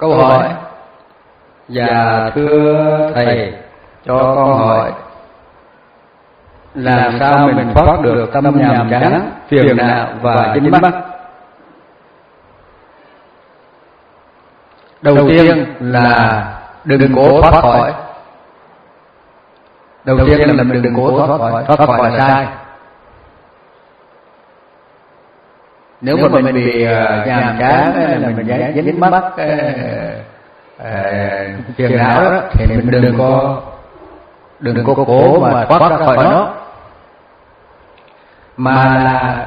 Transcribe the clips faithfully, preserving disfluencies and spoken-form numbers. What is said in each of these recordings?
câu hỏi. Dạ thưa thầy, cho con hỏi làm sao mình thoát được tâm nhàm chán, phiền não và dính mắc? Đầu tiên là đừng cố thoát khỏi. Đầu tiên là mình đừng cố thoát khỏi, thoát khỏi là sai. Nếu mà mình bị nhàm chán là mình dính dính mắc phiền não đó, thì mình đừng có đừng có cố mà thoát ra khỏi nó, mà là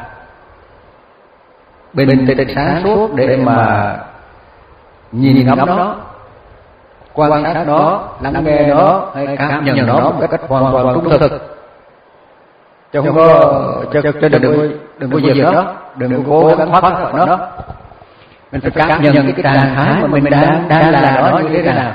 bình tĩnh sáng suốt để mà nhìn ngắm nó, quan sát nó, lắng nghe nó, hay cảm nhận nó một cách hoàn toàn trung thực, chứ không có cho, cho đừng có đừng có diệt nó, đừng có cố gắng thoát khỏi nó. Mình phải cảm nhận cái trạng thái mà mình đang đang là nó như thế nào,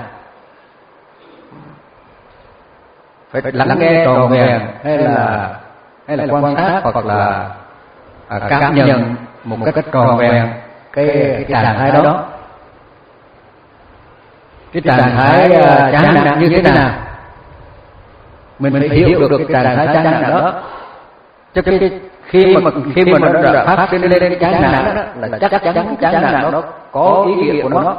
phải lắng nghe tròn vẹn, hay là hay là quan sát, hoặc là à, cảm nhận một cách tròn vẹn cái, cái trạng thái đó. Cái trạng thái uh, chán nản như thế nào, mình phải hiểu được cái trạng thái chán nản đó. Chứ cái, cái khi mà khi mà nó đã phát sinh lên cái chán nản đó, là chắc chắn chán nản đó có ý nghĩa của nó.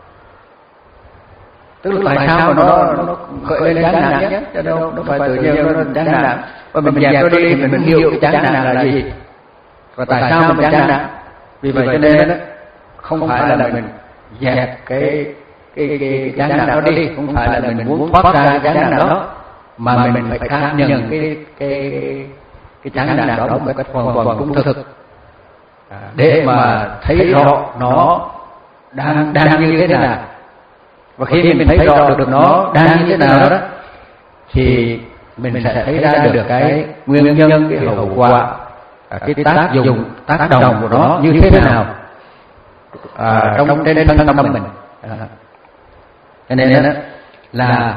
Tức là tại sao mà nó nó khởi lên chán nản nhé, chứ đâu nó phải tự nhiên nó chán nản. Và mình dẹp nó đi thì mình hiểu cái chán nản là gì, và tại sao mình chán nản. Vì vậy cho nên không phải là mình dẹp cái cái cái, cái chán nản đó đi, không phải là mình muốn thoát ra cái chán nản đó, mà mình phải cảm nhận cái cái cái chán nản đó một cách hoàn toàn trung thực, để mà thấy rõ nó đang đang như thế nào. Và khi mình thấy rõ được nó đang như thế nào đó, thì mình sẽ thấy ra được cái nguyên nhân, cái hậu quả, cái tác dụng, tác động của nó như thế nào à, trong trên thân tâm mình. Cho nên là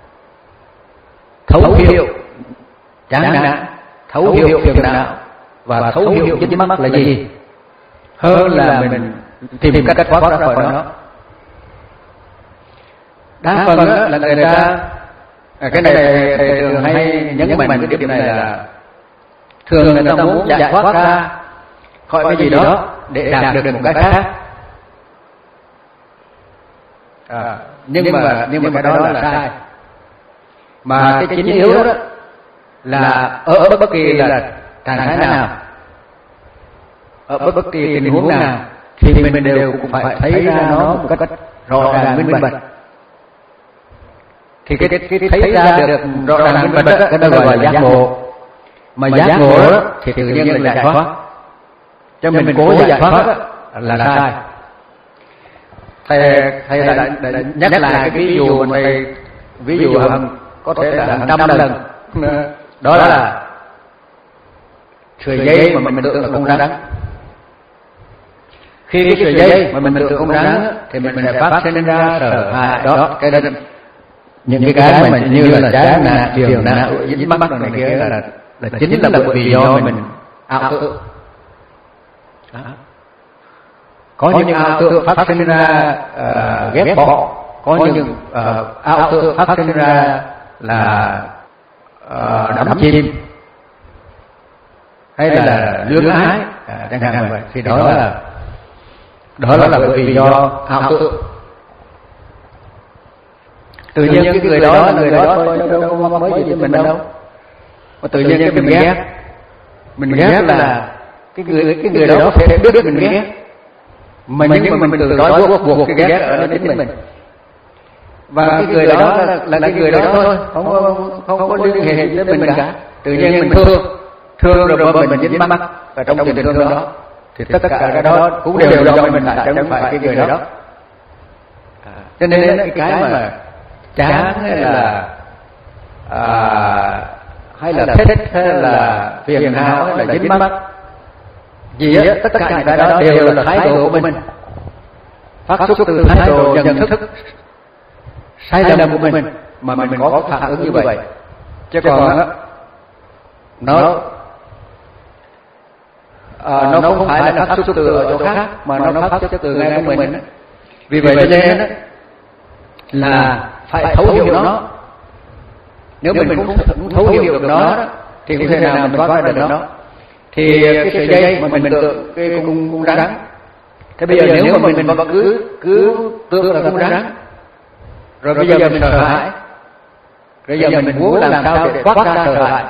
thấu hiểu chán nản, thấu hiểu phiền não và thấu hiểu dính mắc là gì, hơn là mình tìm cách thoát ra khỏi nó. Đa phần là người ta cái này thầy thường hay nhấn mạnh cái điểm này là thường người ta muốn giải thoát ra khỏi cái gì đó để đạt được một cái khác. À, nhưng mà nhưng mà cái đó là sai. Mà cái chính yếu đó là ở bất kỳ là trạng thái nào, ở bất kỳ tình huống nào, thì mình đều cũng phải thấy ra nó một cách rõ ràng minh bạch. Thì cái, cái, cái thấy ra được rõ ràng minh bạch đó, cái đó gọi là giác ngộ. Mà giác ngộ đó thì tự nhiên là giải thoát. Cho mình cố giải thoát đó là sai. Thầy thầy đã, đã, đã nhắc lại cái ví dụ mà thầy ví dụ hàng có thể là hàng trăm lần. Đó là sợi dây mà mình tưởng là con rắn. Khi cái sợi dây mà mình tưởng con rắn thì mình sẽ phát sinh ra sợ hãi đó. Cái đó những cái cái mà như là chán nản, phiền não, dính mắc này kia là là chính là bởi vì do mình ảo tưởng. Có những ảo tưởng phát sinh ra uh, ghét bỏ, có những uh, ảo tưởng phát sinh ra là uh, đắm chìm, hay là luyến ái, uh, chẳng hạn vậy. Thì đó là đó là bởi vì do ảo tưởng. Tự nhiên cái người đó là người đó thôi, đâu đâu có mới gì với mình đâu. Mà tự nhiên cái mình ghét, mình ghét là cái người cái người đó có thể biết mình ghét, mà nhưng mà mình tự nói buộc buộc cái ghét ở chính mình. Và cái người đó là, là cái người đó thôi, không có không có liên hệ với mình cả. Tự nhiên mình thương thương rồi mình dính mắc ở trong tình thương đó, thì tất cả cái đó cũng đều do mình lại, chứ không phải cái người đó. Cho nên cái cái mà chán hay là à, hay là thích hay là phiền não hay là dính mắc gì á, tất cả những cái đó đều là thái độ của mình, phát xuất từ thái độ nhận thức sai lầm của mình mà mình có phản ứng như vậy. Chứ còn á nó à, nó không phải là phát xuất từ ở chỗ khác, mà nó phát xuất từ ngay của mình. Vì vậy cho nên đó, là phải thấu hiểu nó. Nếu mình cũng không thấu hiểu được nó đó, thì không thể nào mình thoát được nó. Thì cái sợi dây mà mình tưởng cái cung cung rắn, thế bây giờ nếu mà mình vẫn cứ cứ tưởng là cung rắn, rồi bây giờ mình sợ hãi, bây giờ mình muốn làm sao để thoát ra sợ hãi,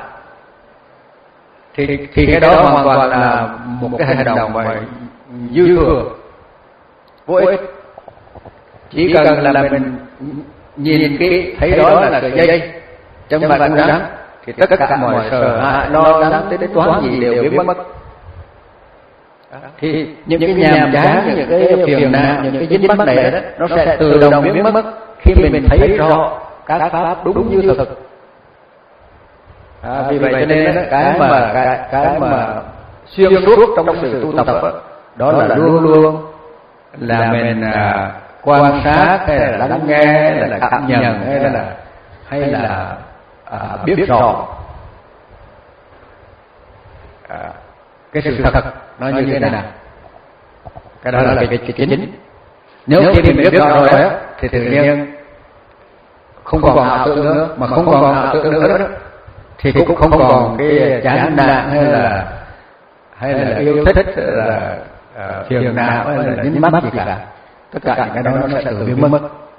thì thì cái đó hoàn toàn là một cái hành động mà dư thừa, vô ích. Chỉ cần là mình nhìn cái thấy đó là sợi dây trong mặt cung rắn, thì tất cả mọi sợ hãi lo lắng đến toán gì đều biến mất. Thì những cái nhàm chán, những cái phiền não, những cái dính mắc này đó, nó sẽ tự động biến mất khi mình thấy rõ các pháp đúng như thực. À, vì vậy cho nên đó, cái mà cái, cái mà xuyên suốt trong sự tu tập đó, đó là luôn luôn là mình à, quan sát hay là lắng nghe hay là cảm nhận hay là hay là à, biết rõ à, cái sự thật nó như thế nào. Cái đó là cái, cái, cái chính. Nếu khi mình biết rõ rồi á, thì tự nhiên không còn ảo tưởng nữa, mà không còn ảo tưởng nữa đó, thì cũng không còn cái chán nản hay là hay là yêu thích hay là phiền não hay là dính mắc gì cả. Tất cả những cái đó nó sẽ tự biến mất.